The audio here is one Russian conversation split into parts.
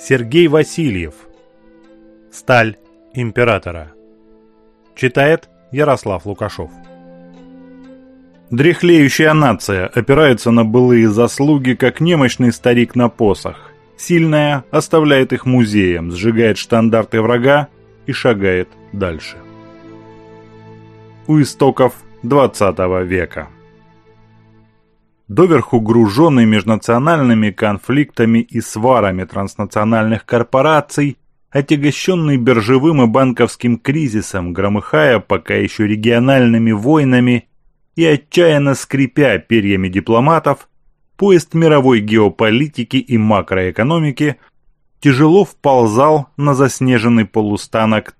Сергей Васильев. Сталь императора. Читает Ярослав Лукашов. Дряхлеющая нация опирается на былые заслуги, как немощный старик на посох. Сильная оставляет их музеем, сжигает штандарты врага и шагает дальше. У истоков 20 века. Доверху груженный межнациональными конфликтами и сварами транснациональных корпораций, отягощенный биржевым и банковским кризисом, громыхая пока еще региональными войнами и отчаянно скрипя перьями дипломатов, поезд мировой геополитики и макроэкономики тяжело вползал на заснеженный полустанок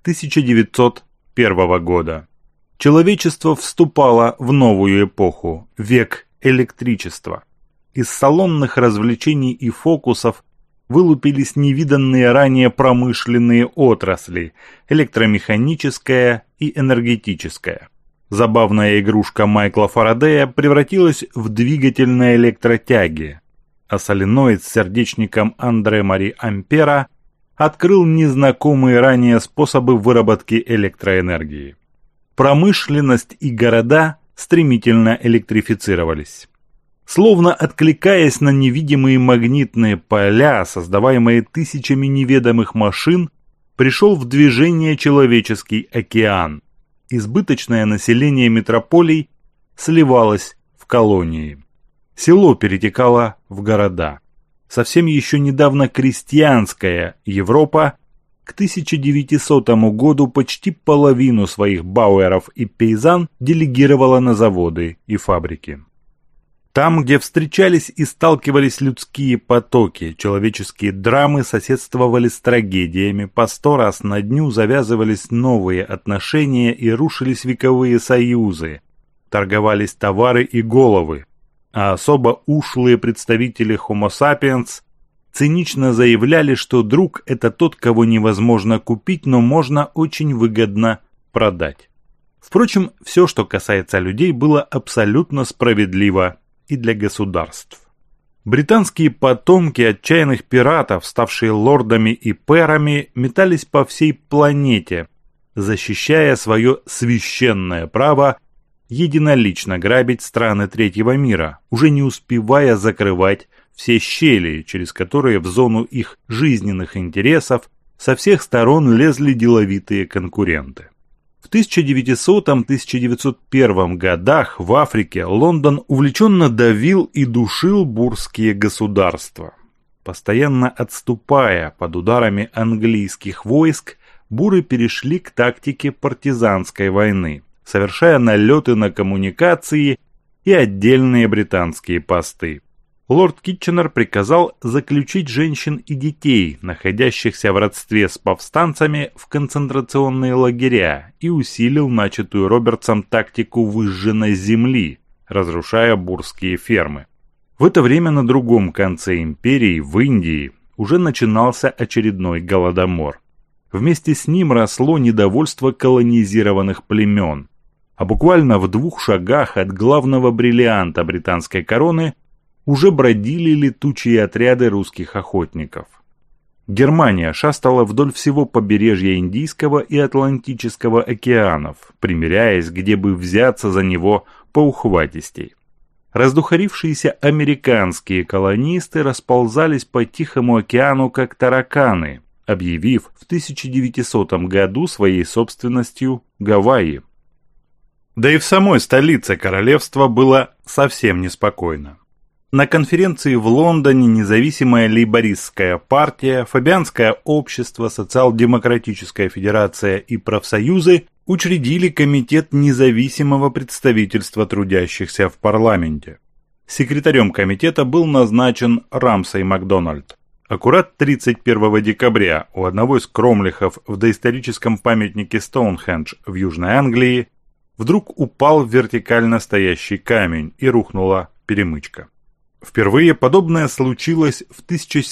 1901 года. Человечество вступало в новую эпоху, век электричества. Из салонных развлечений и фокусов вылупились невиданные ранее промышленные отрасли – электромеханическая и энергетическая. Забавная игрушка Майкла Фарадея превратилась в двигатель на электротяге, а соленоид с сердечником Андре Мари Ампера открыл незнакомые ранее способы выработки электроэнергии. Промышленность и города стремительно электрифицировались. Словно откликаясь на невидимые магнитные поля, создаваемые тысячами неведомых машин, пришел в движение человеческий океан. Избыточное население метрополий сливалось в колонии. Село перетекало в города. Совсем еще недавно крестьянская Европа к 1900 году почти половину своих бауэров и пейзан делегировала на заводы и фабрики. Там, где встречались и сталкивались людские потоки, человеческие драмы соседствовали с трагедиями, по 100 раз на дню завязывались новые отношения и рушились вековые союзы, торговались товары и головы, а особо ушлые представители Homo sapiens цинично заявляли, что друг – это тот, кого невозможно купить, но можно очень выгодно продать. Впрочем, все, что касается людей, было абсолютно справедливо и для государств. Британские потомки отчаянных пиратов, ставшие лордами и пэрами, метались по всей планете, защищая свое священное право единолично грабить страны третьего мира, уже не успевая закрывать все щели, через которые в зону их жизненных интересов со всех сторон лезли деловитые конкуренты. В 1900-1901 годах в Африке Лондон увлеченно давил и душил бурские государства. Постоянно отступая под ударами английских войск, буры перешли к тактике партизанской войны, совершая налеты на коммуникации и отдельные британские посты. Лорд Китченер приказал заключить женщин и детей, находящихся в родстве с повстанцами, в концентрационные лагеря и усилил начатую Робертсом тактику выжженной земли, разрушая бурские фермы. В это время на другом конце империи, в Индии, уже начинался очередной голодомор. Вместе с ним росло недовольство колонизированных племен, а буквально в 2 шагах от главного бриллианта британской короны уже бродили летучие отряды русских охотников. Германия шастала вдоль всего побережья Индийского и Атлантического океанов, примеряясь, где бы взяться за него поухватистей. Раздухарившиеся американские колонисты расползались по Тихому океану как тараканы, объявив в 1900 году своей собственностью Гавайи. Да и в самой столице королевства было совсем неспокойно. На конференции в Лондоне независимая лейбористская партия, Фабианское общество, Социал-демократическая федерация и профсоюзы учредили комитет независимого представительства трудящихся в парламенте. Секретарем комитета был назначен Рамсей Макдональд. Аккурат 31 декабря у одного из кромлихов в доисторическом памятнике Стоунхендж в Южной Англии вдруг упал вертикально стоящий камень и рухнула перемычка. Впервые подобное случилось в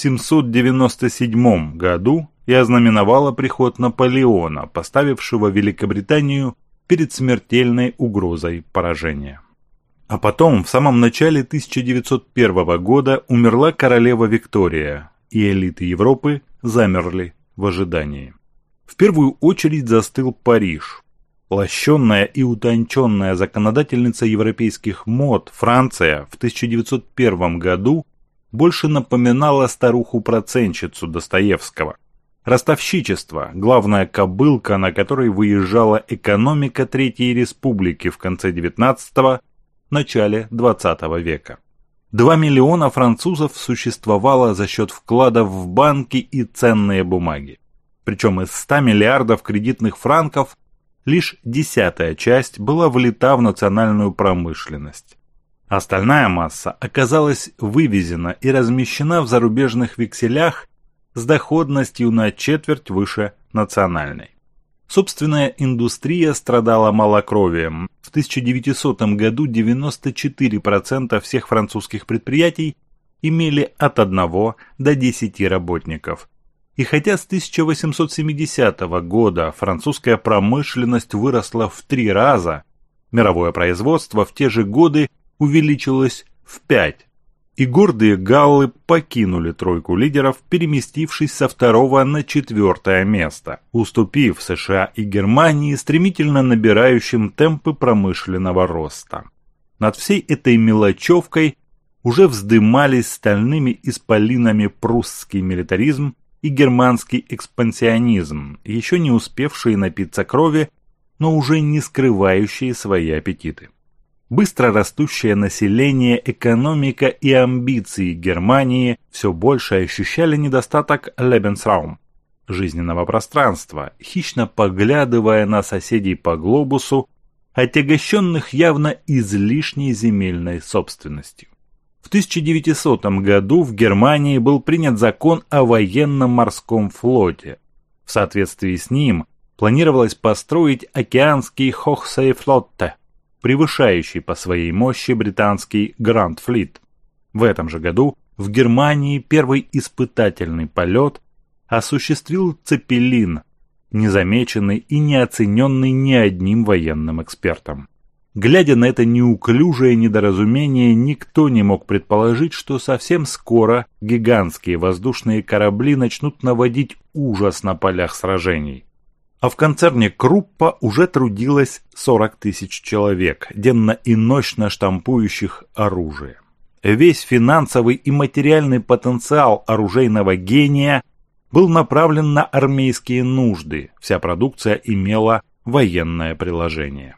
1797 году и ознаменовало приход Наполеона, поставившего Великобританию перед смертельной угрозой поражения. А потом, в самом начале 1901 года, умерла королева Виктория, и элиты Европы замерли в ожидании. В первую очередь застыл Париж. Лощенная и утонченная законодательница европейских мод Франция в 1901 году больше напоминала старуху-процентщицу Достоевского. Ростовщичество – главная кобылка, на которой выезжала экономика Третьей Республики в конце XIX – начале XX века. 2 миллиона французов существовало за счет вкладов в банки и ценные бумаги. Причем из 100 миллиардов кредитных франков лишь 10-я часть была влита в национальную промышленность. Остальная масса оказалась вывезена и размещена в зарубежных векселях с доходностью на четверть выше национальной. Собственная индустрия страдала малокровием. В 1900 году 94% всех французских предприятий имели от 1 до 10 работников. И хотя с 1870 года французская промышленность выросла в 3 раза, мировое производство в те же годы увеличилось в 5. И гордые галлы покинули тройку лидеров, переместившись со 2 на 4 место, уступив США и Германии, стремительно набирающим темпы промышленного роста. Над всей этой мелочевкой уже вздымались стальными исполинами прусский милитаризм и германский экспансионизм, еще не успевшие напиться крови, но уже не скрывающие свои аппетиты. Быстро растущее население, экономика и амбиции Германии все больше ощущали недостаток Lebensraum – жизненного пространства, хищно поглядывая на соседей по глобусу, отягощенных явно излишней земельной собственностью. В 1900 году в Германии был принят закон о военно-морском флоте. В соответствии с ним планировалось построить океанский Hochseeflotte, превышающий по своей мощи британский Grand Fleet. В этом же году в Германии первый испытательный полет осуществил Цепелин, незамеченный и не оцененный ни одним военным экспертом. Глядя на это неуклюжее недоразумение, никто не мог предположить, что совсем скоро гигантские воздушные корабли начнут наводить ужас на полях сражений. А в концерне Круппа уже трудилось 40 тысяч человек, денно и нощно штампующих оружие. Весь финансовый и материальный потенциал оружейного гения был направлен на армейские нужды, вся продукция имела военное приложение.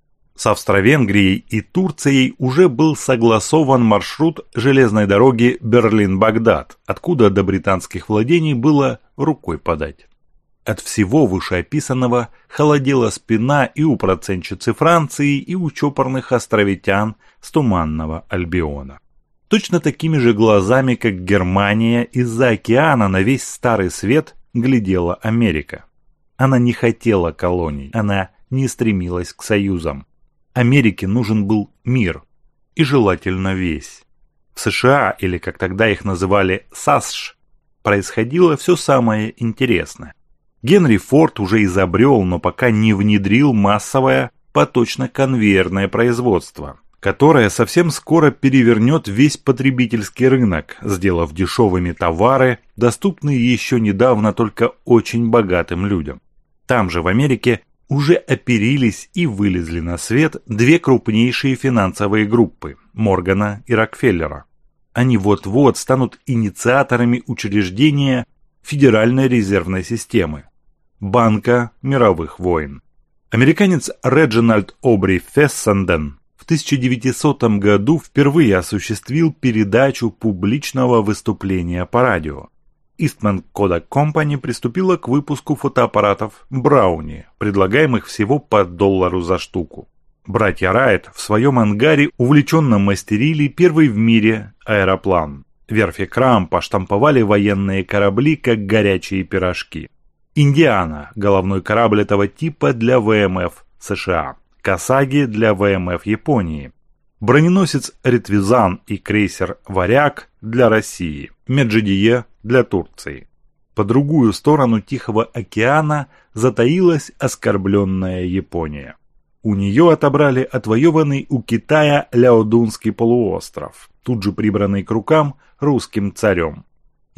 С Австро-Венгрией и Турцией уже был согласован маршрут железной дороги Берлин-Багдад, откуда до британских владений было рукой подать. От всего вышеописанного холодела спина и у процентщицы Франции, и у чопорных островитян с Туманного Альбиона. Точно такими же глазами, как Германия, из-за океана на весь Старый Свет глядела Америка. Она не хотела колоний, она не стремилась к союзам. Америке нужен был мир, и желательно весь. В США, или как тогда их называли САСШ, происходило все самое интересное. Генри Форд уже изобрел, но пока не внедрил массовое поточно-конвейерное производство, которое совсем скоро перевернет весь потребительский рынок, сделав дешевыми товары, доступные еще недавно только очень богатым людям. Там же, в Америке, уже оперились и вылезли на свет 2 крупнейшие финансовые группы – Моргана и Рокфеллера. Они вот-вот станут инициаторами учреждения Федеральной резервной системы – Банка мировых войн. Американец Реджинальд Обри Фессенден в 1900 году впервые осуществил передачу публичного выступления по радио. Eastman Kodak Company приступила к выпуску фотоаппаратов Брауни, предлагаемых всего по $1 за штуку. Братья Райт в своем ангаре увлеченно мастерили первый в мире аэроплан. Верфи Крампа штамповали военные корабли, как горячие пирожки. Индиана – головной корабль этого типа для ВМФ США. Касаги для ВМФ Японии. Броненосец Ретвизан и крейсер Варяг для России. Меджидие для Турции. По другую сторону Тихого океана затаилась оскорбленная Япония. У нее отобрали отвоеванный у Китая Ляодунский полуостров, тут же прибранный к рукам русским царем.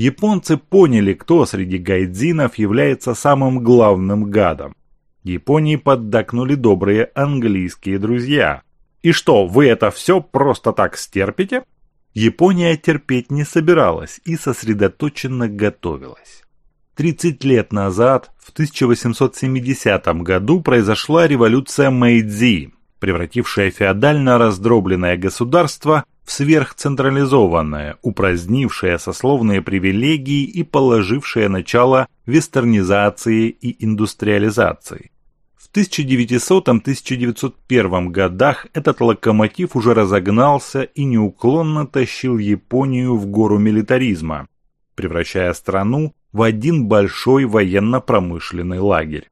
Японцы поняли, кто среди гайдзинов является самым главным гадом. Японии поддакнули добрые английские друзья. И что, вы это все просто так стерпите? Япония терпеть не собиралась и сосредоточенно готовилась. 30 лет назад, в 1870 году, произошла революция Мэйдзи, превратившая феодально раздробленное государство в сверхцентрализованное, упразднившее сословные привилегии и положившее начало вестернизации и индустриализации. В 1900-1901 годах этот локомотив уже разогнался и неуклонно тащил Японию в гору милитаризма, превращая страну в один большой военно-промышленный лагерь.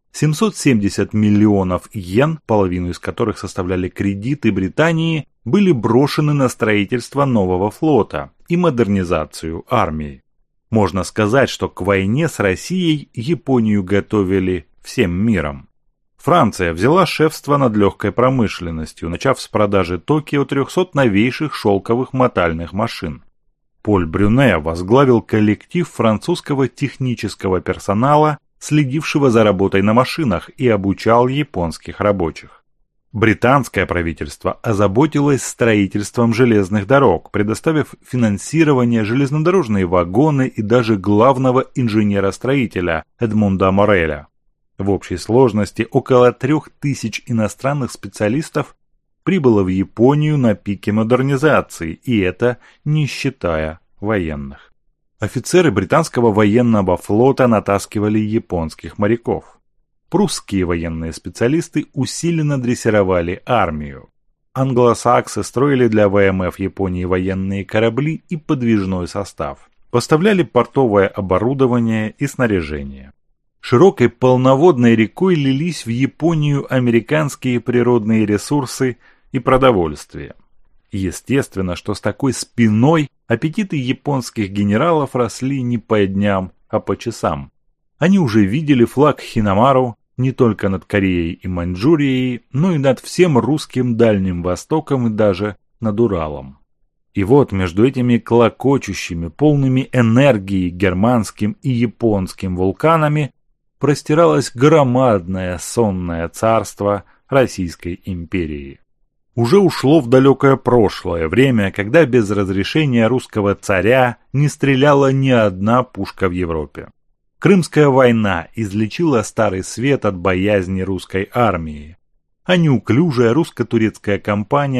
770 миллионов йен, половину из которых составляли кредиты Британии, были брошены на строительство нового флота и модернизацию армии. Можно сказать, что к войне с Россией Японию готовили всем миром. Франция взяла шефство над легкой промышленностью, начав с продажи Токио 300 новейших шелковых мотальных машин. Поль Брюне возглавил коллектив французского технического персонала, следившего за работой на машинах, и обучал японских рабочих. Британское правительство озаботилось строительством железных дорог, предоставив финансирование, железнодорожные вагоны и даже главного инженера-строителя Эдмунда Мореля. В общей сложности около 3000 иностранных специалистов прибыло в Японию на пике модернизации, и это не считая военных. Офицеры британского военного флота натаскивали японских моряков. Прусские военные специалисты усиленно дрессировали армию. Англосаксы строили для ВМФ Японии военные корабли и подвижной состав. Поставляли портовое оборудование и снаряжение. Широкой полноводной рекой лились в Японию американские природные ресурсы и продовольствие. Естественно, что с такой спиной аппетиты японских генералов росли не по дням, а по часам. Они уже видели флаг Хинамару не только над Кореей и Маньчжурией, но и над всем русским Дальним Востоком и даже над Уралом. И вот между этими клокочущими, полными энергии германским и японским вулканами простиралось громадное сонное царство Российской империи. Уже ушло в далекое прошлое время, когда без разрешения русского царя не стреляла ни одна пушка в Европе. Крымская война излечила Старый Свет от боязни русской армии, а неуклюжая русско-турецкая кампания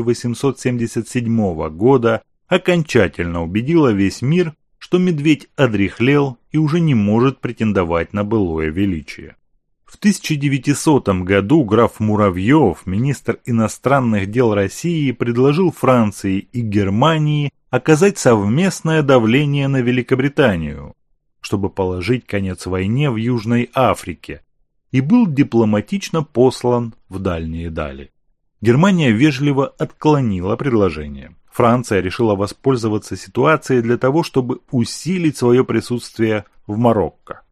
1877 года окончательно убедила весь мир, что медведь одряхлел и уже не может претендовать на былое величие. В 1900 году граф Муравьев, министр иностранных дел России, предложил Франции и Германии оказать совместное давление на Великобританию, чтобы положить конец войне в Южной Африке, и был дипломатично послан в дальние дали. Германия вежливо отклонила предложение. Франция решила воспользоваться ситуацией для того, чтобы усилить свое присутствие в Марокко.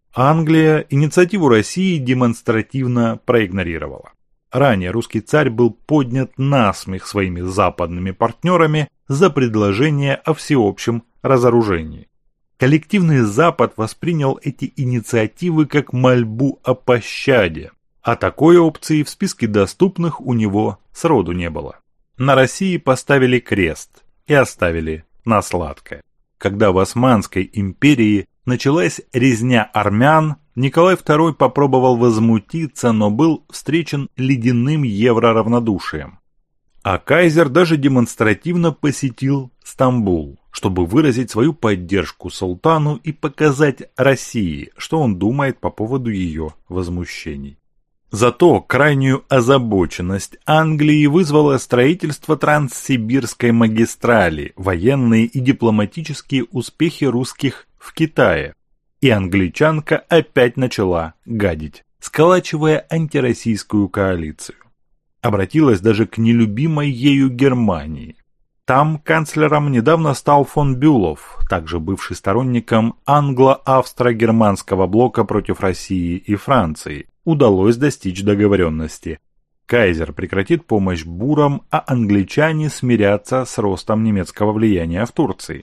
Англия инициативу России демонстративно проигнорировала. Ранее русский царь был поднят насмех своими западными партнерами за предложение о всеобщем разоружении. Коллективный Запад воспринял эти инициативы как мольбу о пощаде, а такой опции в списке доступных у него сроду не было. На России поставили крест и оставили на сладкое. Когда в Османской империи началась резня армян, Николай II попробовал возмутиться, но был встречен ледяным евроравнодушием. А кайзер даже демонстративно посетил Стамбул, чтобы выразить свою поддержку султану и показать России, что он думает по поводу ее возмущений. Зато крайнюю озабоченность Англии вызвало строительство Транссибирской магистрали, военные и дипломатические успехи русских в Китае. И англичанка опять начала гадить, сколачивая антироссийскую коалицию. Обратилась даже к нелюбимой ею Германии. Там канцлером недавно стал фон Бюлов, также бывший сторонником англо-австро-германского блока против России и Франции. Удалось достичь договоренности. Кайзер прекратит помощь бурам, а англичане смирятся с ростом немецкого влияния в Турции.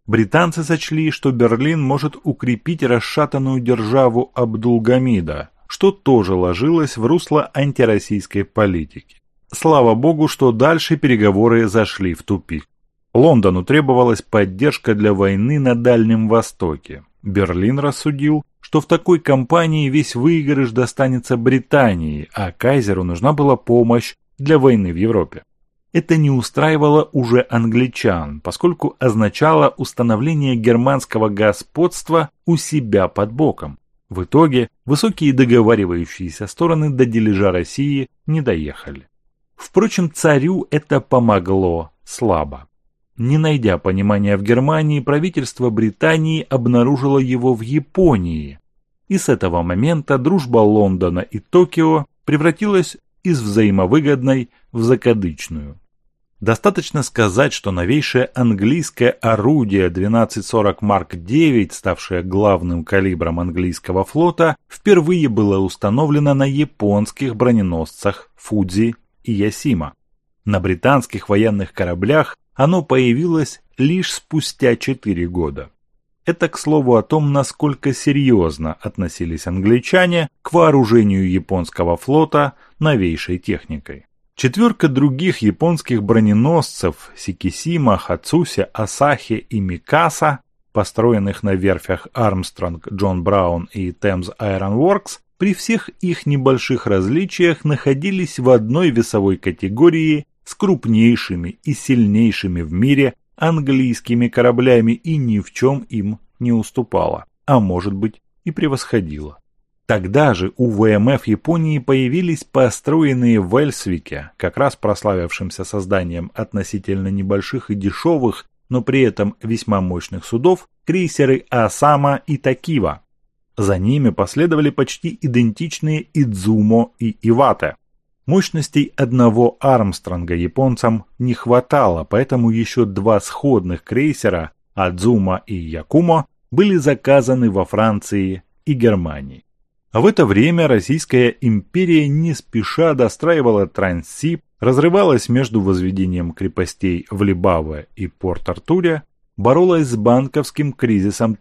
Британцы сочли, что Берлин может укрепить расшатанную державу Абдулгамида, что тоже ложилось в русло антироссийской политики. Слава богу, что дальше переговоры зашли в тупик. Лондону требовалась поддержка для войны на Дальнем Востоке. Берлин рассудил, что в такой кампании весь выигрыш достанется Британии, а кайзеру нужна была помощь для войны в Европе. Это не устраивало уже англичан, поскольку означало установление германского господства у себя под боком. В итоге высокие договаривающиеся стороны до дележа России не доехали. Впрочем, царю это помогло слабо. Не найдя понимания в Германии, правительство Британии обнаружило его в Японии. И с этого момента дружба Лондона и Токио превратилась из взаимовыгодной в закадычную. Достаточно сказать, что новейшее английское орудие 1240 Марк IX, ставшее главным калибром английского флота, впервые было установлено на японских броненосцах Фудзи и Ясима. На британских военных кораблях оно появилось лишь спустя 4 года. Это, к слову, о том, насколько серьезно относились англичане к вооружению японского флота новейшей техникой. 4 других японских броненосцев Сикисима, Хацуся, Асахи и Микаса, построенных на верфях Армстронг, Джон Браун и Thames Iron Works, при всех их небольших различиях находились в одной весовой категории с крупнейшими и сильнейшими в мире английскими кораблями и ни в чем им не уступала, а может быть и превосходила. Тогда же у ВМФ Японии появились построенные в Эльсвике, как раз прославившимся созданием относительно небольших и дешевых, но при этом весьма мощных судов, крейсеры Асама и Такива. За ними последовали почти идентичные Идзумо и Ивате. Мощностей одного Армстронга японцам не хватало, поэтому еще 2 сходных крейсера Адзума и Якумо были заказаны во Франции и Германии. А в это время Российская империя не спеша достраивала Транссиб, разрывалась между возведением крепостей в Либаве и Порт-Артуре, боролась с банковским кризисом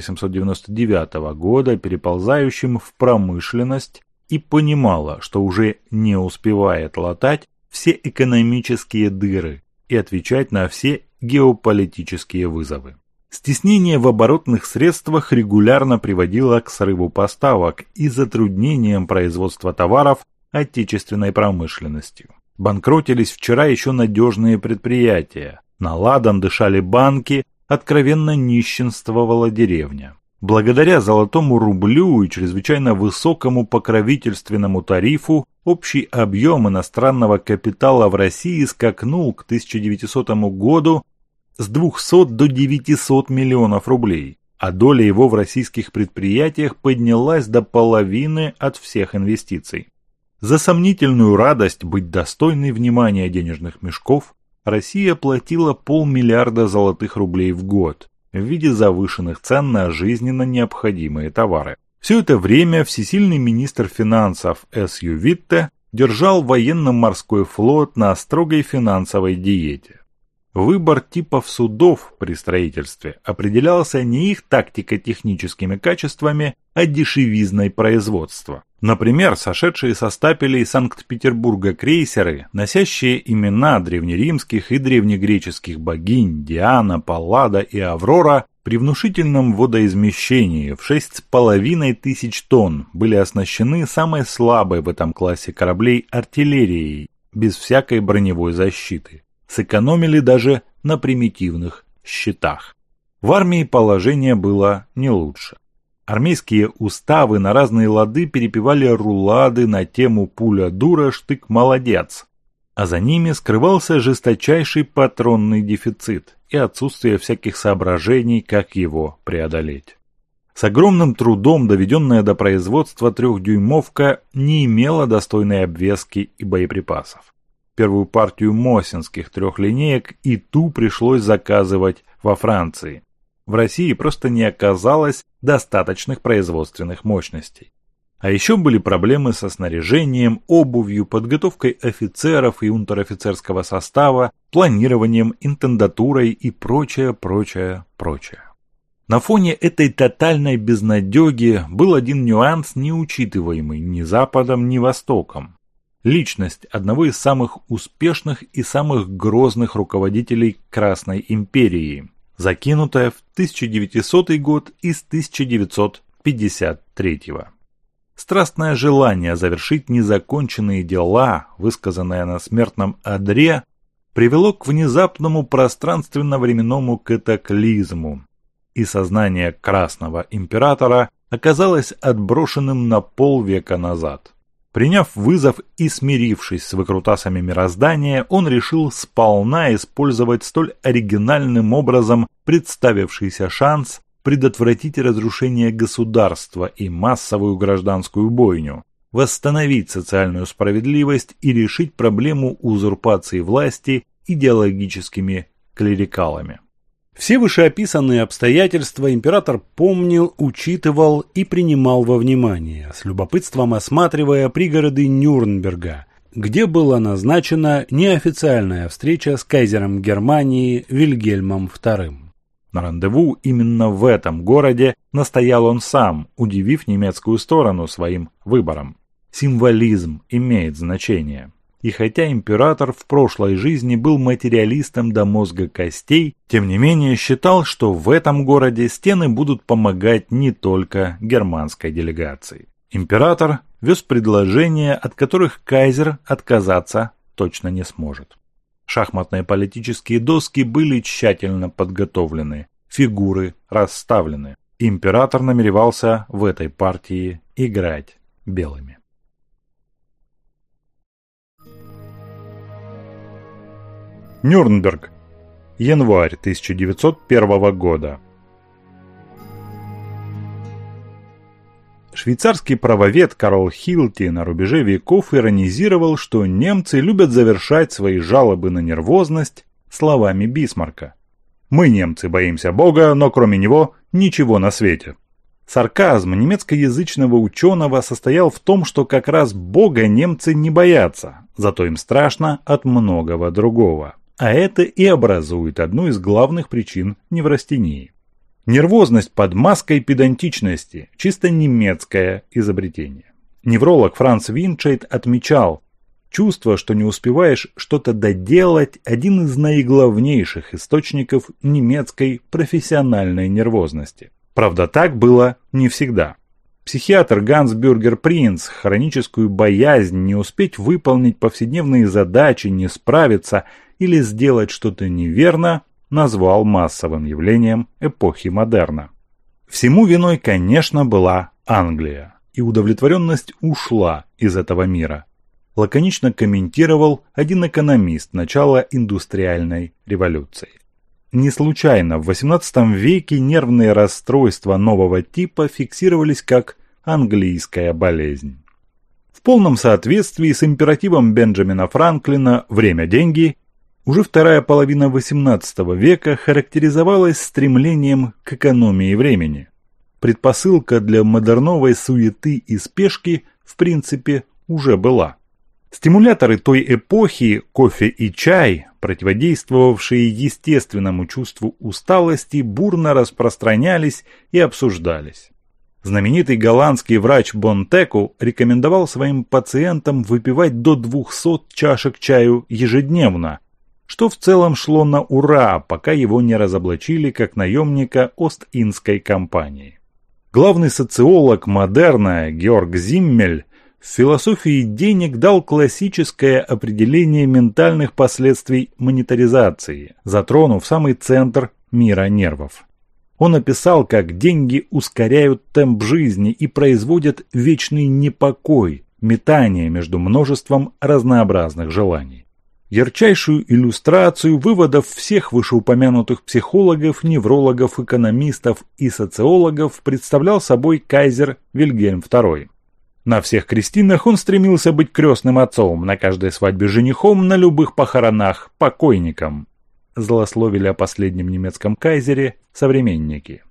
1899 года, переползающим в промышленность, и понимала, что уже не успевает латать все экономические дыры и отвечать на все геополитические вызовы. Стеснение в оборотных средствах регулярно приводило к срыву поставок и затруднениям производства товаров отечественной промышленностью. Банкротились вчера еще надежные предприятия, на ладан дышали банки, откровенно нищенствовала деревня. Благодаря золотому рублю и чрезвычайно высокому покровительственному тарифу общий объем иностранного капитала в России скакнул к 1900 году с 200 до 900 миллионов рублей, а доля его в российских предприятиях поднялась до половины от всех инвестиций. За сомнительную радость быть достойной внимания денежных мешков Россия платила 500 миллиарда золотых рублей в год в виде завышенных цен на жизненно необходимые товары. Все это время всесильный министр финансов С.Ю. Витте держал военно-морской флот на строгой финансовой диете. Выбор типов судов при строительстве определялся не их тактико-техническими качествами, а дешевизной производства. Например, сошедшие со стапелей Санкт-Петербурга крейсеры, носящие имена древнеримских и древнегреческих богинь Диана, Паллада и Аврора, при внушительном водоизмещении в 6500 тонн были оснащены самой слабой в этом классе кораблей артиллерией, без всякой броневой защиты. Сэкономили даже на примитивных щитах. В армии положение было не лучше. Армейские уставы на разные лады перепевали рулады на тему «Пуля дура, штык молодец», а за ними скрывался жесточайший патронный дефицит и отсутствие всяких соображений, как его преодолеть. С огромным трудом доведенная до производства 3-дюймовка не имела достойной обвески и боеприпасов. Первую партию мосинских 3-линеек и ту пришлось заказывать во Франции. В России просто не оказалось достаточных производственных мощностей. А еще были проблемы со снаряжением, обувью, подготовкой офицеров и унтер-офицерского состава, планированием, интендатурой и прочее. На фоне этой тотальной безнадеги был один нюанс, не учитываемый ни Западом, ни Востоком. Личность одного из самых успешных и самых грозных руководителей Красной империи, закинутая в 1900 год из 1953. Страстное желание завершить незаконченные дела, высказанное на смертном одре, привело к внезапному пространственно-временному катаклизму, и сознание Красного императора оказалось отброшенным на полвека назад. Приняв вызов и смирившись с выкрутасами мироздания, он решил сполна использовать столь оригинальным образом представившийся шанс предотвратить разрушение государства и массовую гражданскую бойню, восстановить социальную справедливость и решить проблему узурпации власти идеологическими клерикалами. Все вышеописанные обстоятельства император помнил, учитывал и принимал во внимание, с любопытством осматривая пригороды Нюрнберга, где была назначена неофициальная встреча с кайзером Германии Вильгельмом II. На рандеву именно в этом городе настоял он сам, удивив немецкую сторону своим выбором. Символизм имеет значение. И хотя император в прошлой жизни был материалистом до мозга костей, тем не менее считал, что в этом городе стены будут помогать не только германской делегации. Император вез предложения, от которых кайзер отказаться точно не сможет. Шахматные политические доски были тщательно подготовлены, фигуры расставлены. Император намеревался в этой партии играть белыми. Нюрнберг. Январь 1901 года. Швейцарский правовед Карл Хилти на рубеже веков иронизировал, что немцы любят завершать свои жалобы на нервозность словами Бисмарка. «Мы, немцы, боимся Бога, но кроме него ничего на свете». Сарказм немецкоязычного ученого состоял в том, что как раз Бога немцы не боятся, зато им страшно от многого другого. А это и образует одну из главных причин неврастении. Нервозность под маской педантичности – чисто немецкое изобретение. Невролог Франц Винчайт отмечал, чувство, что не успеваешь что-то доделать – один из наиглавнейших источников немецкой профессиональной нервозности. Правда, так было не всегда. Психиатр Ганс Бюргер Принц хроническую боязнь не успеть выполнить повседневные задачи, не справиться или сделать что-то неверно назвал массовым явлением эпохи модерна. Всему виной, конечно, была Англия, и удовлетворенность ушла из этого мира. Лаконично комментировал один экономист начала индустриальной революции. Не случайно в XVIII веке нервные расстройства нового типа фиксировались как английская болезнь. В полном соответствии с императивом Бенджамина Франклина «время – деньги» уже вторая половина XVIII века характеризовалась стремлением к экономии времени. Предпосылка для модерновой суеты и спешки в принципе уже была. Стимуляторы той эпохи, кофе и чай, противодействовавшие естественному чувству усталости, бурно распространялись и обсуждались. Знаменитый голландский врач Бонтеку рекомендовал своим пациентам выпивать до 200 чашек чаю ежедневно, что в целом шло на ура, пока его не разоблачили как наемника Ост-Индской компании. Главный социолог модерна Георг Зиммель в философии денег дал классическое определение ментальных последствий монетаризации, затронув самый центр мира нервов. Он описал, как деньги ускоряют темп жизни и производят вечный непокой, метание между множеством разнообразных желаний. Ярчайшую иллюстрацию выводов всех вышеупомянутых психологов, неврологов, экономистов и социологов представлял собой кайзер Вильгельм II. На всех крестинах он стремился быть крестным отцом, на каждой свадьбе женихом, на любых похоронах покойником. Злословили о последнем немецком кайзере современники.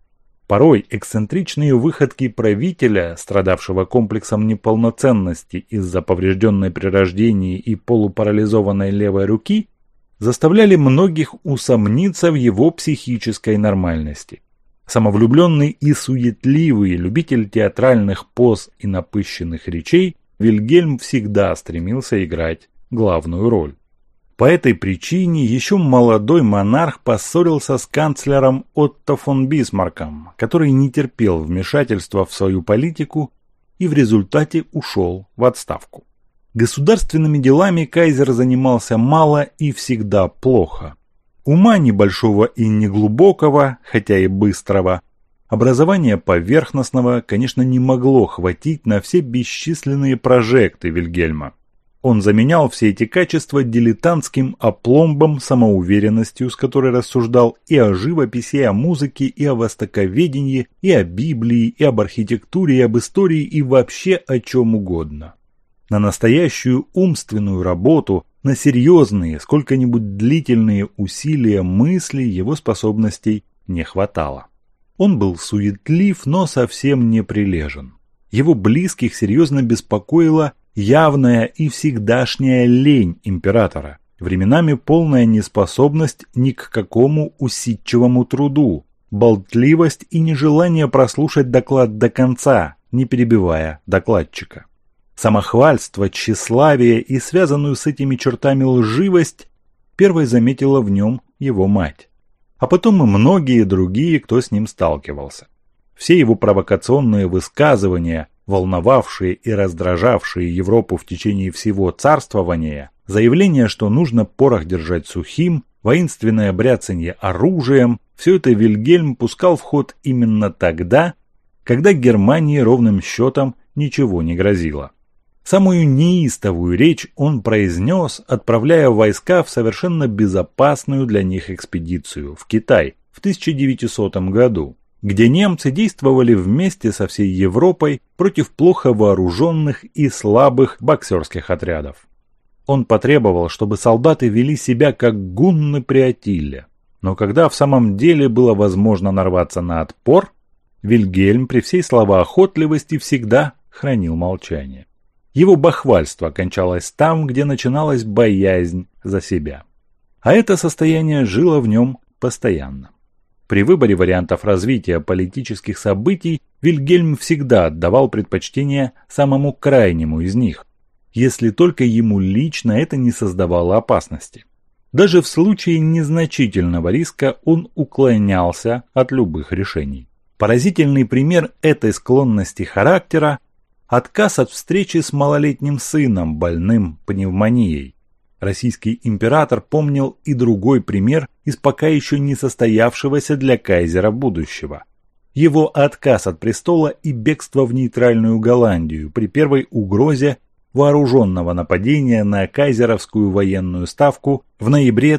Порой эксцентричные выходки правителя, страдавшего комплексом неполноценности из-за поврежденной при рождении и полупарализованной левой руки, заставляли многих усомниться в его психической нормальности. Самовлюбленный и суетливый любитель театральных поз и напыщенных речей, Вильгельм всегда стремился играть главную роль. По этой причине еще молодой монарх поссорился с канцлером Отто фон Бисмарком, который не терпел вмешательства в свою политику и в результате ушел в отставку. Государственными делами кайзер занимался мало и всегда плохо. Ума небольшого и неглубокого, хотя и быстрого, образования поверхностного, конечно, не могло хватить на все бесчисленные прожекты Вильгельма. Он заменял все эти качества дилетантским опломбом, самоуверенностью, с которой рассуждал и о живописи, и о музыке, и о востоковедении, и о Библии, и об архитектуре, и об истории, и вообще о чем угодно. На настоящую умственную работу, на серьезные, сколько-нибудь длительные усилия мысли его способностей не хватало. Он был суетлив, но совсем не прилежен. Его близких серьезно беспокоила явная и всегдашняя лень императора, временами полная неспособность ни к какому усидчивому труду, болтливость и нежелание прослушать доклад до конца, не перебивая докладчика. Самохвальство, тщеславие и связанную с этими чертами лживость первой заметила в нем его мать, а потом и многие другие, кто с ним сталкивался. Все его провокационные высказывания, волновавшие и раздражавшие Европу в течение всего царствования, заявление, что нужно порох держать сухим, воинственное бряцанье оружием, все это Вильгельм пускал в ход именно тогда, когда Германии ровным счетом ничего не грозило. Самую неистовую речь он произнес, отправляя войска в совершенно безопасную для них экспедицию в Китай в 1900 году, где немцы действовали вместе со всей Европой против плохо вооруженных и слабых боксерских отрядов. Он потребовал, чтобы солдаты вели себя как гунны при Аттиле, но когда в самом деле было возможно нарваться на отпор, Вильгельм при всей словоохотливости всегда хранил молчание. Его бахвальство кончалось там, где начиналась боязнь за себя. А это состояние жило в нем постоянно. При выборе вариантов развития политических событий Вильгельм всегда отдавал предпочтение самому крайнему из них, если только ему лично это не создавало опасности. Даже в случае незначительного риска он уклонялся от любых решений. Поразительный пример этой склонности характера – отказ от встречи с малолетним сыном, больным пневмонией. Российский император помнил и другой пример из пока еще не состоявшегося для кайзера будущего. Его отказ от престола и бегство в нейтральную Голландию при первой угрозе вооруженного нападения на кайзеровскую военную ставку в ноябре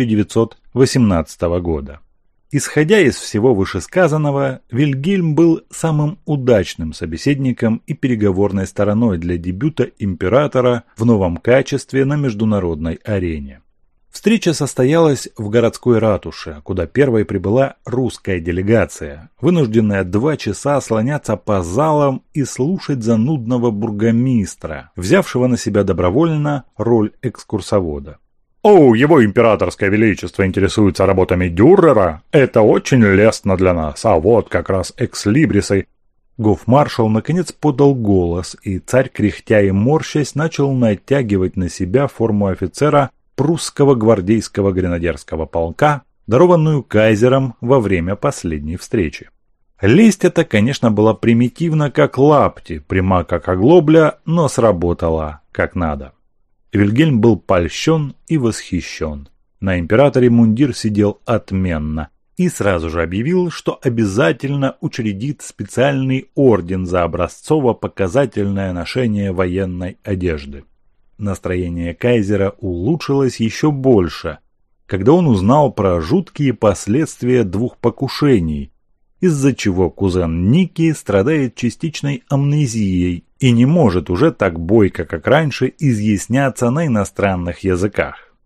1918 года. Исходя из всего вышесказанного, Вильгельм был самым удачным собеседником и переговорной стороной для дебюта императора в новом качестве на международной арене. Встреча состоялась в городской ратуше, куда первой прибыла русская делегация, вынужденная 2 часа слоняться по залам и слушать занудного бургомистра, взявшего на себя добровольно роль экскурсовода. «О, его императорское величество интересуется работами Дюрера. Это очень лестно для нас, а вот как раз экслибрисы». Гофмаршал наконец подал голос, и царь, кряхтя и морщась, начал натягивать на себя форму офицера прусского гвардейского гренадерского полка, дарованную кайзером во время последней встречи. Лесть эта, конечно, была примитивна как лапти, пряма как оглобля, но сработала как надо. Вильгельм был польщен и восхищен. На императоре мундир сидел отменно и сразу же объявил, что обязательно учредит специальный орден за образцово-показательное ношение военной одежды. Настроение кайзера улучшилось еще больше, когда он узнал про жуткие последствия 2 покушений, из-за чего кузен Ники страдает частичной амнезией и не может уже так бойко, как раньше, изъясняться на иностранных языках.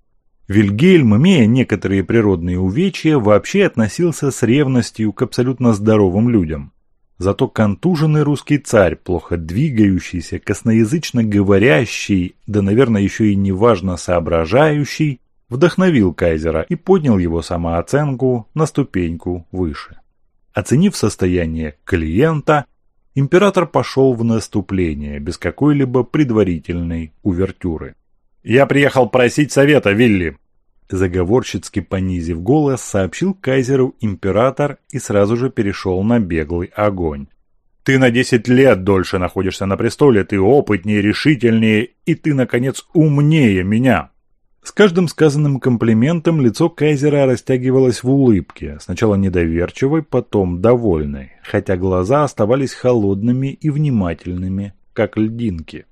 Вильгельм, имея некоторые природные увечья, вообще относился с ревностью к абсолютно здоровым людям. Зато контуженный русский царь, плохо двигающийся, косноязычно говорящий, да, наверное, еще и неважно соображающий, вдохновил кайзера и поднял его самооценку на ступеньку выше. Оценив состояние клиента, император пошел в наступление без какой-либо предварительной увертюры. «Я приехал просить совета, Вилли!» Заговорщицки понизив голос, сообщил кайзеру император и сразу же перешел на беглый огонь. «Ты на 10 лет дольше находишься на престоле, ты опытнее, решительнее, и ты, наконец, умнее меня!» С каждым сказанным комплиментом лицо кайзера растягивалось в улыбке, сначала недоверчивой, потом довольной, хотя глаза оставались холодными и внимательными, как льдинки.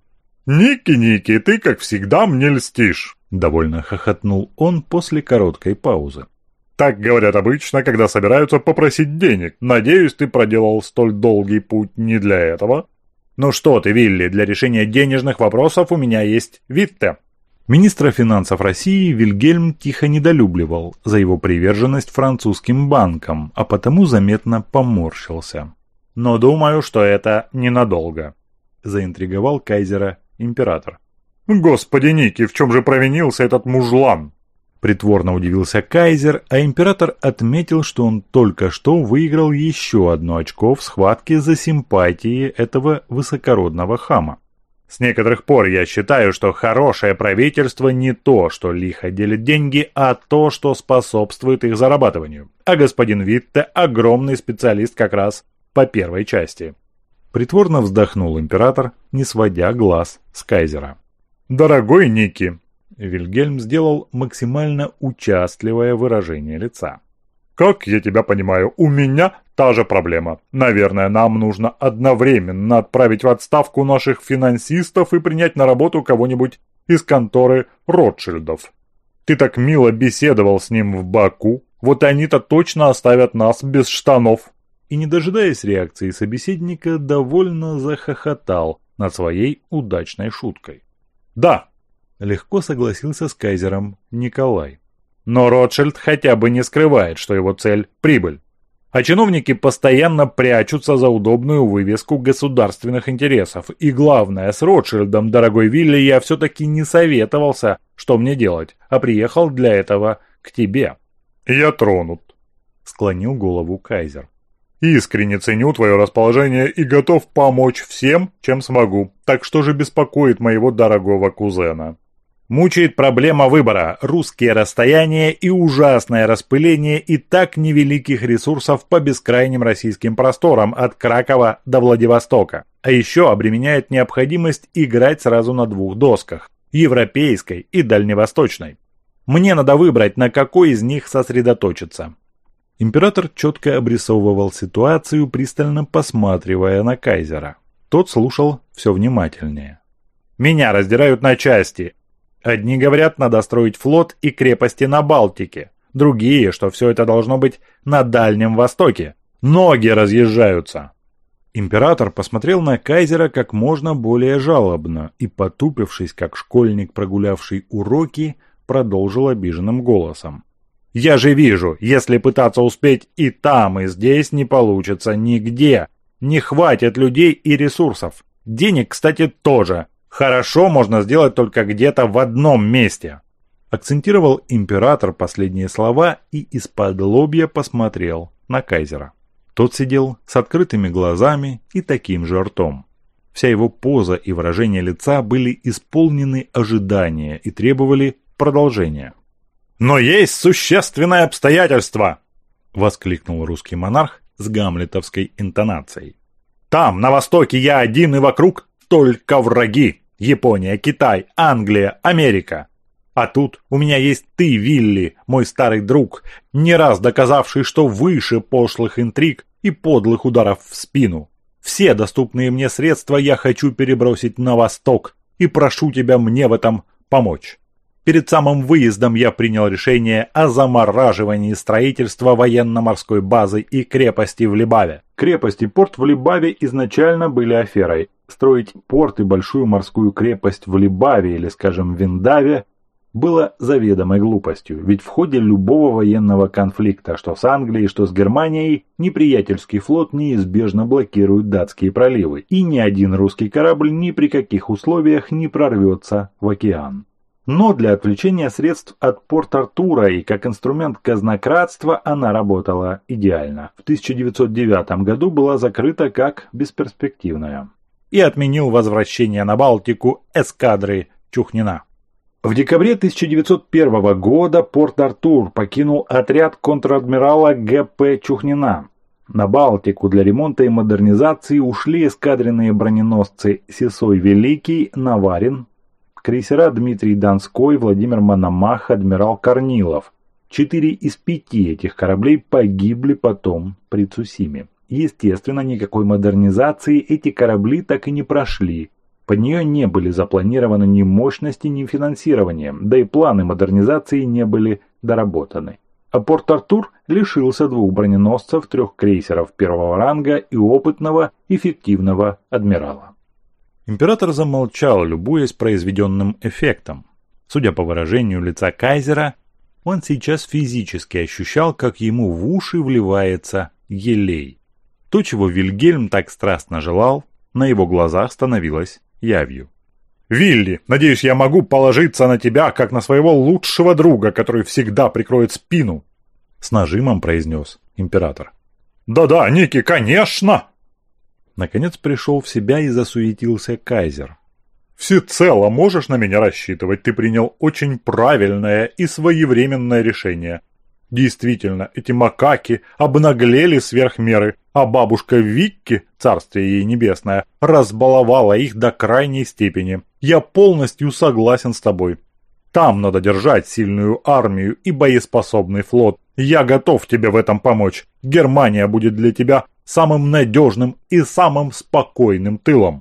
«Ники, ты, как всегда, мне льстишь!» — довольно хохотнул он после короткой паузы. «Так говорят обычно, когда собираются попросить денег. Надеюсь, ты проделал столь долгий путь не для этого?» «Ну что ты, Вилли, для решения денежных вопросов у меня есть Витте». Министра финансов России Вильгельм тихо недолюбливал за его приверженность французским банкам, а потому заметно поморщился. «Но думаю, что это ненадолго», — заинтриговал кайзера император. «Господи, Ники, в чем же провинился этот мужлан?» Притворно удивился кайзер, а император отметил, что он только что выиграл еще одно очко в схватке за симпатии этого высокородного хама. «С некоторых пор я считаю, что хорошее правительство не то, что лихо делит деньги, а то, что способствует их зарабатыванию. А господин Витте – огромный специалист как раз по первой части». Притворно вздохнул император, не сводя глаз с кайзера. «Дорогой Ники», – Вильгельм сделал максимально участливое выражение лица. «Как я тебя понимаю, у меня та же проблема. Наверное, нам нужно одновременно отправить в отставку наших финансистов и принять на работу кого-нибудь из конторы Ротшильдов. Ты так мило беседовал с ним в Баку, вот они-то точно оставят нас без штанов». И, не дожидаясь реакции собеседника, довольно захохотал над своей удачной шуткой. «Да», – легко согласился с кайзером Николай. «Но Ротшильд хотя бы не скрывает, что его цель – прибыль. А чиновники постоянно прячутся за удобную вывеску государственных интересов. И главное, с Ротшильдом, дорогой Вилли, я все-таки не советовался, что мне делать, а приехал для этого к тебе». «Я тронут», – склонил голову кайзер. «Искренне ценю твое расположение и готов помочь всем, чем смогу. Так что же беспокоит моего дорогого кузена?» «Мучает проблема выбора, русские расстояния и ужасное распыление и так невеликих ресурсов по бескрайним российским просторам от Кракова до Владивостока. А еще обременяет необходимость играть сразу на двух досках – европейской и дальневосточной. Мне надо выбрать, на какой из них сосредоточиться». Император четко обрисовывал ситуацию, пристально посматривая на кайзера. Тот слушал все внимательнее. «Меня раздирают на части. Одни говорят, надо строить флот и крепости на Балтике. Другие, что все это должно быть на Дальнем Востоке. Ноги разъезжаются». Император посмотрел на кайзера как можно более жалобно и, потупившись, как школьник, прогулявший уроки, продолжил обиженным голосом. «Я же вижу, если пытаться успеть и там, и здесь, не получится нигде. Не хватит людей и ресурсов. Денег, кстати, тоже. Хорошо можно сделать только где-то в одном месте». Акцентировал император последние слова и из-под лобья посмотрел на кайзера. Тот сидел с открытыми глазами и таким же ртом. Вся его поза и выражение лица были исполнены ожидания и требовали продолжения. «Но есть существенное обстоятельство!» – воскликнул русский монарх с гамлетовской интонацией. «Там, на востоке, я один, и вокруг только враги. Япония, Китай, Англия, Америка. А тут у меня есть ты, Вилли, мой старый друг, не раз доказавший, что выше пошлых интриг и подлых ударов в спину. Все доступные мне средства я хочу перебросить на восток и прошу тебя мне в этом помочь. Перед самым выездом я принял решение о замораживании строительства военно-морской базы и крепости в Либаве. Крепость и порт в Либаве изначально были аферой. Строить порт и большую морскую крепость в Либаве или, скажем, Виндаве было заведомой глупостью, ведь в ходе любого военного конфликта, что с Англией, что с Германией, неприятельский флот неизбежно блокирует датские проливы, и ни один русский корабль ни при каких условиях не прорвется в океан. Но для отвлечения средств от Порт-Артура и как инструмент казнократства она работала идеально. В 1909 году была закрыта как бесперспективная. И отменил возвращение на Балтику эскадры Чухнина. В декабре 1901 года Порт-Артур покинул отряд контр-адмирала Г.П. Чухнина. На Балтику для ремонта и модернизации ушли эскадренные броненосцы Сесой Великий, Наварин, крейсера Дмитрий Донской, Владимир Мономах, адмирал Корнилов. 4 из 5 этих кораблей погибли потом при Цусиме. Естественно, никакой модернизации эти корабли так и не прошли. Под нее не были запланированы ни мощности, ни финансирование, да и планы модернизации не были доработаны. А Порт-Артур лишился 2 броненосцев, 3 крейсеров первого ранга и опытного, эффективного адмирала. Император замолчал, любуясь произведенным эффектом. Судя по выражению лица кайзера, он сейчас физически ощущал, как ему в уши вливается елей. То, чего Вильгельм так страстно желал, на его глазах становилось явью. «Вилли, надеюсь, я могу положиться на тебя, как на своего лучшего друга, который всегда прикроет спину!» С нажимом произнес император. «Да-да, Ники, конечно!» Наконец пришел в себя и засуетился кайзер. «Всецело можешь на меня рассчитывать, ты принял очень правильное и своевременное решение. Действительно, эти макаки обнаглели сверх меры, а бабушка Викки, царствие ей небесное, разбаловала их до крайней степени. Я полностью согласен с тобой. Там надо держать сильную армию и боеспособный флот. Я готов тебе в этом помочь. Германия будет для тебя самым надежным и самым спокойным тылом».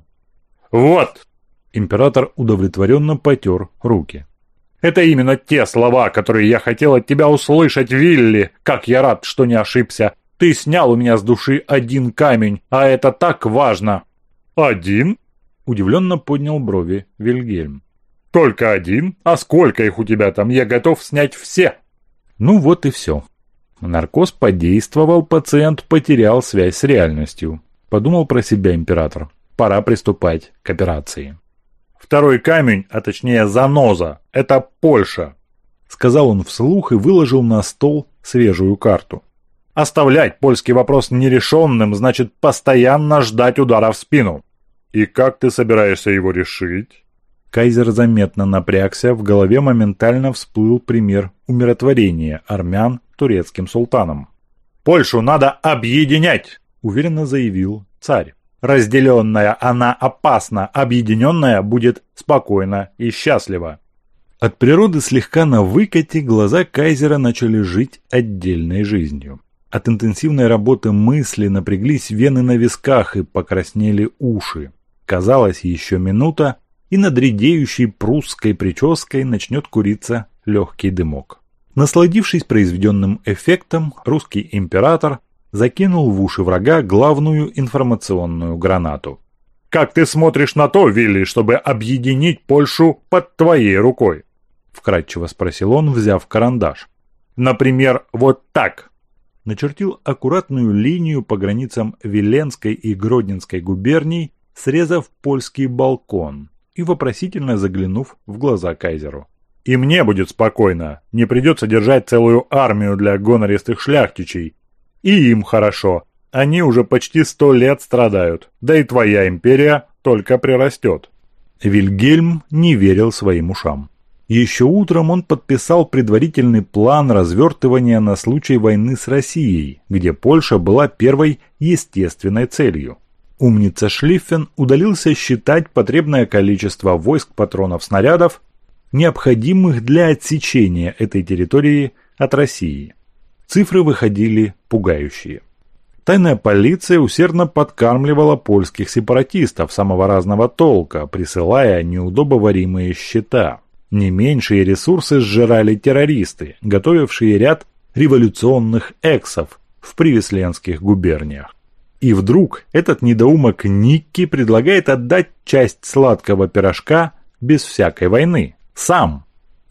«Вот!» Император удовлетворенно потер руки. «Это именно те слова, которые я хотел от тебя услышать, Вилли. Как я рад, что не ошибся. Ты снял у меня с души 1 камень, а это так важно». «1?» Удивленно поднял брови Вильгельм. «Только 1? А сколько их у тебя там? Я готов снять все». Ну вот и все. Наркоз подействовал, пациент потерял связь с реальностью. Подумал про себя император. Пора приступать к операции. «2 камень, а точнее заноза, это Польша», — сказал он вслух и выложил на стол свежую карту. «Оставлять польский вопрос нерешенным значит постоянно ждать удара в спину». «И как ты собираешься его решить?» Кайзер заметно напрягся, в голове моментально всплыл пример умиротворения армян турецким султаном. «Польшу надо объединять», — уверенно заявил царь. «Разделенная она опасна, объединенная будет спокойна и счастлива». От природы слегка на выкате глаза кайзера начали жить отдельной жизнью. От интенсивной работы мысли напряглись вены на висках и покраснели уши. Казалось, еще минута, и над редеющей прусской прической начнет куриться легкий дымок. Насладившись произведенным эффектом, русский император закинул в уши врага главную информационную гранату. «Как ты смотришь на то, Вилли, чтобы объединить Польшу под твоей рукой?» Вкратчиво спросил он, взяв карандаш. «Например, вот так». Начертил аккуратную линию по границам Виленской и Гродненской губерний, срезав польский балкон и вопросительно заглянув в глаза кайзеру. «И мне будет спокойно, не придется держать целую армию для гонористых шляхтичей. И им хорошо, они уже почти 100 лет страдают, да и твоя империя только прирастет». Вильгельм не верил своим ушам. Еще утром он подписал предварительный план развертывания на случай войны с Россией, где Польша была первой естественной целью. Умница Шлиффен удалился считать потребное количество войск, патронов, снарядов, необходимых для отсечения этой территории от России. Цифры выходили пугающие. Тайная полиция усердно подкармливала польских сепаратистов самого разного толка, присылая неудобоваримые счета. Не меньшие ресурсы сжирали террористы, готовившие ряд революционных эксов в привесленских губерниях. И вдруг этот недоумок Никки предлагает отдать часть сладкого пирожка без всякой войны. Сам.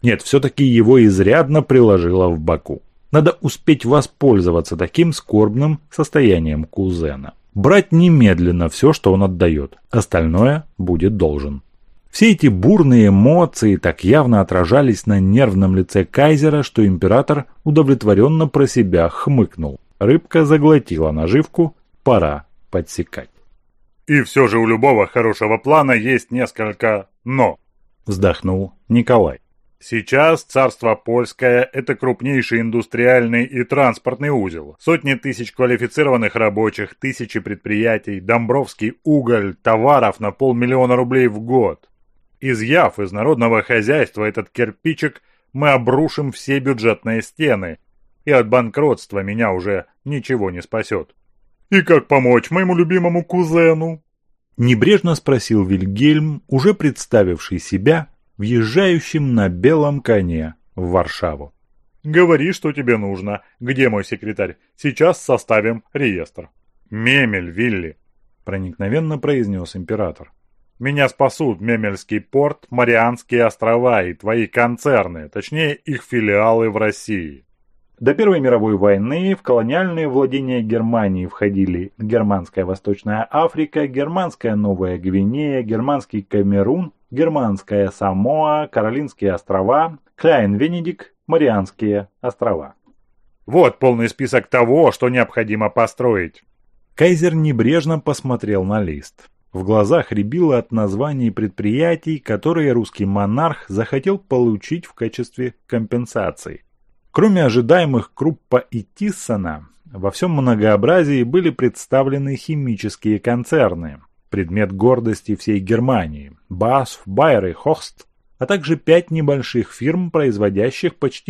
Нет, все-таки его изрядно приложило в боку. Надо успеть воспользоваться таким скорбным состоянием кузена. Брать немедленно все, что он отдает. Остальное будет должен. Все эти бурные эмоции так явно отражались на нервном лице кайзера, что император удовлетворенно про себя хмыкнул. Рыбка заглотила наживку, пора подсекать. «И все же у любого хорошего плана есть несколько «но», – вздохнул Николай. Сейчас царство польское – это крупнейший индустриальный и транспортный узел. Сотни тысяч квалифицированных рабочих, тысячи предприятий, Домбровский уголь, товаров на 500 000 рублей в год. Изъяв из народного хозяйства этот кирпичик, мы обрушим все бюджетные стены, и от банкротства меня уже ничего не спасет. «И как помочь моему любимому кузену?» – небрежно спросил Вильгельм, уже представивший себя въезжающим на белом коне в Варшаву. «Говори, что тебе нужно. Где мой секретарь? Сейчас составим реестр». «Мемель, Вилли», – проникновенно произнес император. «Меня спасут Мемельский порт, Марианские острова и твои концерны, точнее их филиалы в России». До Первой мировой войны в колониальные владения Германии входили Германская Восточная Африка, Германская Новая Гвинея, Германский Камерун, Германская Самоа, Каролинские острова, Кляйн-Венедик, Марианские острова. Вот полный список того, что необходимо построить. Кайзер небрежно посмотрел на лист. В глазах рябило от названий предприятий, которые русский монарх захотел получить в качестве компенсации. Кроме ожидаемых Круппа и Тиссона, во всем многообразии были представлены химические концерны, предмет гордости всей Германии, BASF, Bayer и Hochst, а также 5 небольших фирм, производящих почти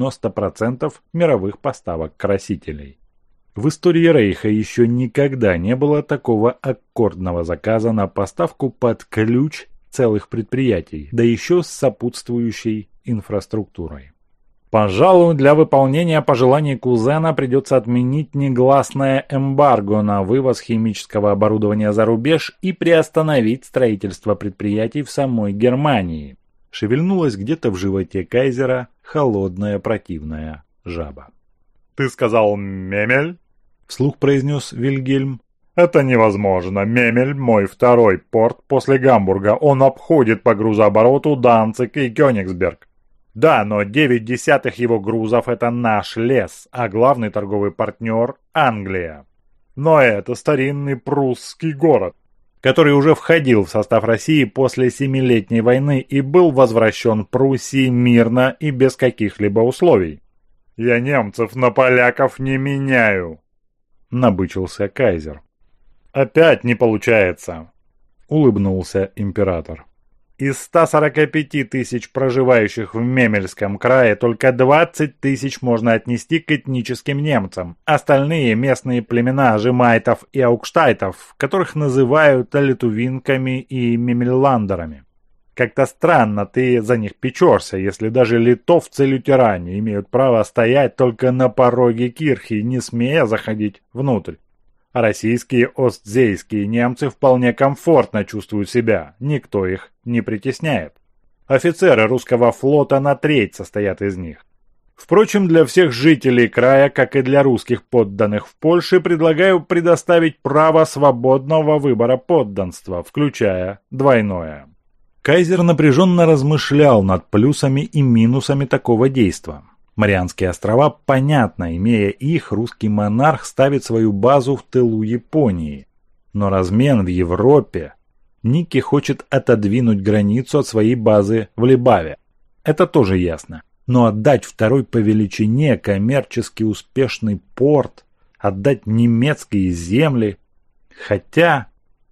90% мировых поставок красителей. В истории Рейха еще никогда не было такого аккордного заказа на поставку под ключ целых предприятий, да еще с сопутствующей инфраструктурой. Пожалуй, для выполнения пожеланий кузена придется отменить негласное эмбарго на вывоз химического оборудования за рубеж и приостановить строительство предприятий в самой Германии. Шевельнулась где-то в животе кайзера холодная противная жаба. «Ты сказал Мемель?» – вслух произнес Вильгельм. «Это невозможно. Мемель – мой второй порт после Гамбурга. Он обходит по грузообороту Данциг и Кёнигсберг. Да, но 9/10 его грузов – это наш лес, а главный торговый партнер – Англия. Но это старинный прусский город, который уже входил в состав России после Семилетней войны и был возвращен Пруссии мирно и без каких-либо условий. «Я немцев на поляков не меняю», – набычился кайзер. «Опять не получается», – улыбнулся император. Из 145 тысяч проживающих в Мемельском крае только 20 тысяч можно отнести к этническим немцам. Остальные местные племена жемайтов и аукштайтов, которых называют литувинками и мемельландерами. Как-то странно ты за них печешься, если даже литовцы-лютеране имеют право стоять только на пороге кирхи, не смея заходить внутрь. А российские остзейские немцы вполне комфортно чувствуют себя, никто их не притесняет. Офицеры русского флота на треть состоят из них. Впрочем, для всех жителей края, как и для русских подданных в Польше, предлагаю предоставить право свободного выбора подданства, включая двойное. Кайзер напряженно размышлял над плюсами и минусами такого действа. Марианские острова, понятно, имея их, русский монарх ставит свою базу в тылу Японии. Но размен в Европе. Ники хочет отодвинуть границу от своей базы в Либаве. Это тоже ясно. Но отдать второй по величине коммерчески успешный порт, отдать немецкие земли. Хотя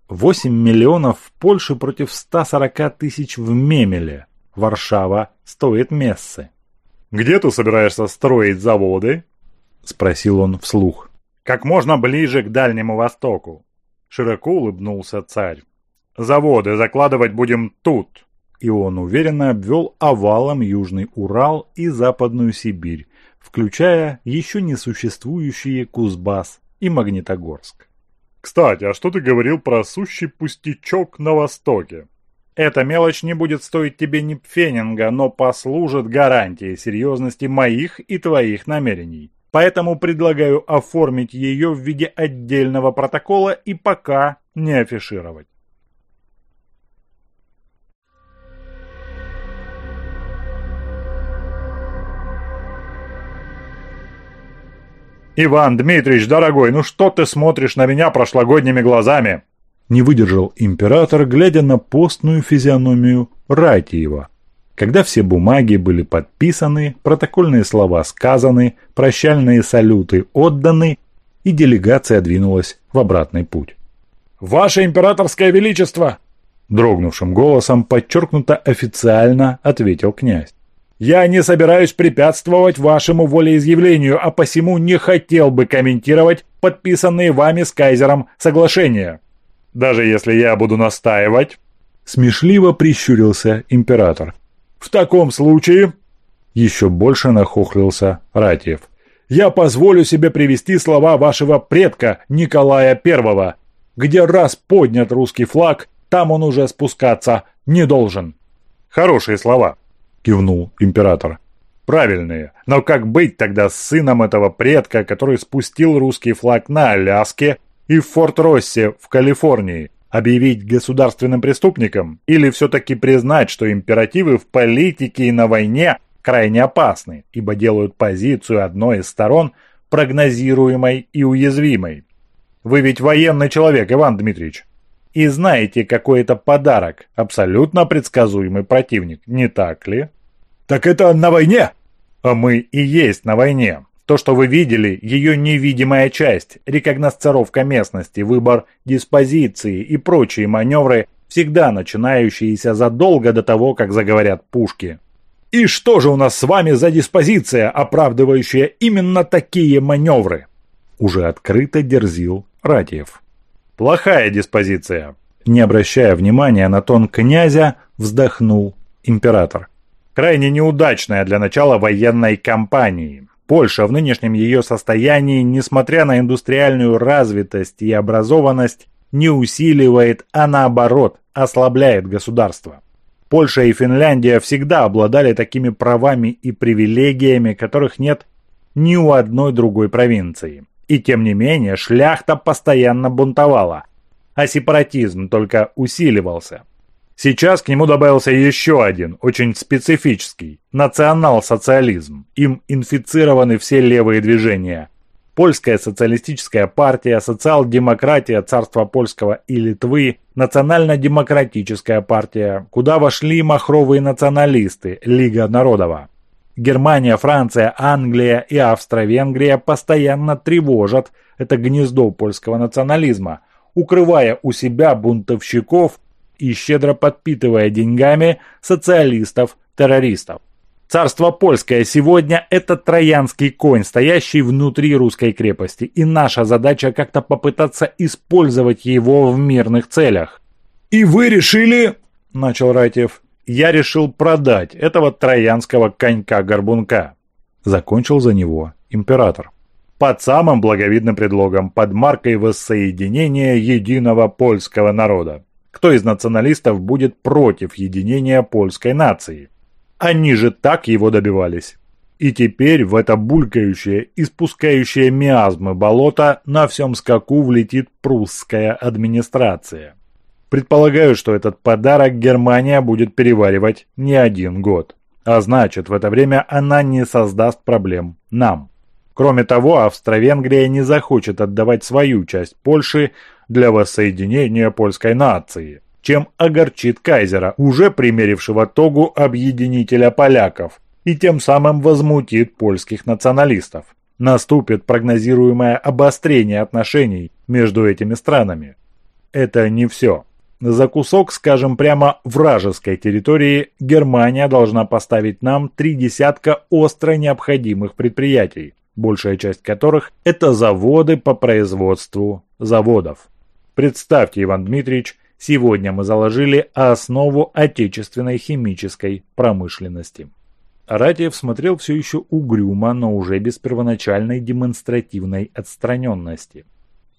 8 миллионов в Польше против 140 тысяч в Мемеле. Варшава стоит мессы. «Где ты собираешься строить заводы?» – спросил он вслух. «Как можно ближе к Дальнему Востоку», – широко улыбнулся царь. «Заводы закладывать будем тут». И он уверенно обвел овалом Южный Урал и Западную Сибирь, включая еще не существующие Кузбасс и Магнитогорск. «Кстати, а что ты говорил про сущий пустячок на Востоке?» Эта мелочь не будет стоить тебе ни пфенинга, но послужит гарантией серьезности моих и твоих намерений. Поэтому предлагаю оформить ее в виде отдельного протокола и пока не афишировать. «Иван Дмитриевич, дорогой, ну что ты смотришь на меня прошлогодними глазами?» Не выдержал император, глядя на постную физиономию Ратиева. Когда все бумаги были подписаны, протокольные слова сказаны, прощальные салюты отданы, и делегация двинулась в обратный путь. «Ваше императорское величество!» Дрогнувшим голосом подчеркнуто официально ответил князь. «Я не собираюсь препятствовать вашему волеизъявлению, а посему не хотел бы комментировать подписанные вами с кайзером соглашения. Даже если я буду настаивать...» Смешливо прищурился император. «В таком случае...» Еще больше нахохлился Ратиев. «Я позволю себе привести слова вашего предка Николая I, где раз поднят русский флаг, там он уже спускаться не должен». «Хорошие слова», — кивнул император. «Правильные. Но как быть тогда с сыном этого предка, который спустил русский флаг на Аляске и в Форт-Россе в Калифорнии? Объявить государственным преступником? Или все-таки признать, что императивы в политике и на войне крайне опасны, ибо делают позицию одной из сторон прогнозируемой и уязвимой? Вы ведь военный человек, Иван Дмитриевич, и знаете, какой это подарок, абсолютно предсказуемый противник, не так ли?» «Так это на войне?» «А мы и есть на войне. То, что вы видели, ее невидимая часть, рекогносцировка местности, выбор диспозиции и прочие маневры, всегда начинающиеся задолго до того, как заговорят пушки». «И что же у нас с вами за диспозиция, оправдывающая именно такие маневры?» Уже открыто дерзил Ратиев. «Плохая диспозиция». Не обращая внимания на тон князя, вздохнул император. «Крайне неудачная для начала военной кампании. Польша в нынешнем ее состоянии, несмотря на индустриальную развитость и образованность, не усиливает, а наоборот, ослабляет государство. Польша и Финляндия всегда обладали такими правами и привилегиями, которых нет ни у одной другой провинции. И тем не менее, шляхта постоянно бунтовала, а сепаратизм только усиливался. Сейчас к нему добавился еще один, очень специфический – национал-социализм. Им инфицированы все левые движения. Польская социалистическая партия, социал-демократия Царства Польского и Литвы, национально-демократическая партия, куда вошли махровые националисты, Лига Народова. Германия, Франция, Англия и Австро-Венгрия постоянно тревожат это гнездо польского национализма, укрывая у себя бунтовщиков и щедро подпитывая деньгами социалистов-террористов. Царство Польское сегодня – это троянский конь, стоящий внутри русской крепости, и наша задача как-то попытаться использовать его в мирных целях. «И вы решили...» – начал Ратиев. «Я решил продать этого троянского конька-горбунка», – закончил за него император. «Под самым благовидным предлогом, под маркой воссоединения единого польского народа. Кто из националистов будет против единения польской нации? Они же так его добивались. И теперь в это булькающее, испускающее миазмы болото на всем скаку влетит прусская администрация. Предполагаю, что этот подарок Германия будет переваривать не один год. А значит, в это время она не создаст проблем нам. Кроме того, Австро-Венгрия не захочет отдавать свою часть Польши для воссоединения польской нации, чем огорчит кайзера, уже примерившего тогу объединителя поляков, и тем самым возмутит польских националистов. Наступит прогнозируемое обострение отношений между этими странами. Это не все. За кусок, скажем прямо, вражеской территории Германия должна поставить нам 3 десятка остро необходимых предприятий, большая часть которых – это заводы по производству заводов. Представьте, Иван Дмитриевич, сегодня мы заложили основу отечественной химической промышленности. Ратиев смотрел все еще угрюмо, но уже без первоначальной демонстративной отстраненности.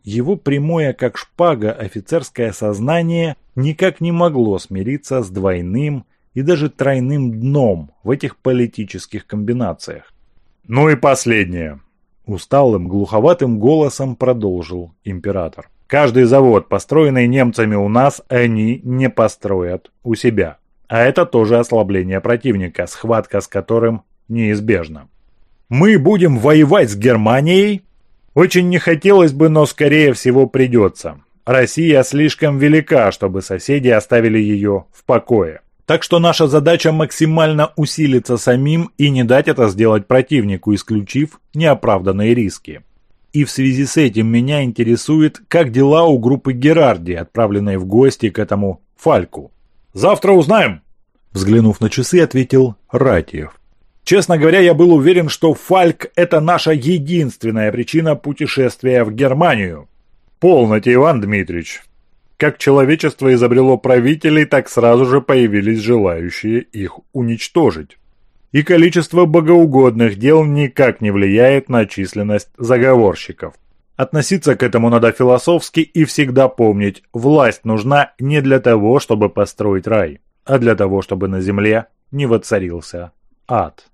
Его прямое, как шпага, офицерское сознание никак не могло смириться с двойным и даже тройным дном в этих политических комбинациях. «Ну и последнее», – усталым, глуховатым голосом продолжил император. «Каждый завод, построенный немцами у нас, они не построят у себя. А это тоже ослабление противника, схватка с которым неизбежна. Мы будем воевать с Германией? Очень не хотелось бы, но скорее всего придется. Россия слишком велика, чтобы соседи оставили ее в покое. Так что наша задача максимально усилиться самим и не дать это сделать противнику, исключив неоправданные риски. И в связи с этим меня интересует, как дела у группы Герарди, отправленной в гости к этому Фальку. «Завтра узнаем», – взглянув на часы, ответил Ратиев. «Честно говоря, я был уверен, что Фальк – это наша единственная причина путешествия в Германию». «Полноте, Иван Дмитрич. Как человечество изобрело правителей, так сразу же появились желающие их уничтожить. И количество богоугодных дел никак не влияет на численность заговорщиков. Относиться к этому надо философски и всегда помнить, власть нужна не для того, чтобы построить рай, а для того, чтобы на земле не воцарился ад».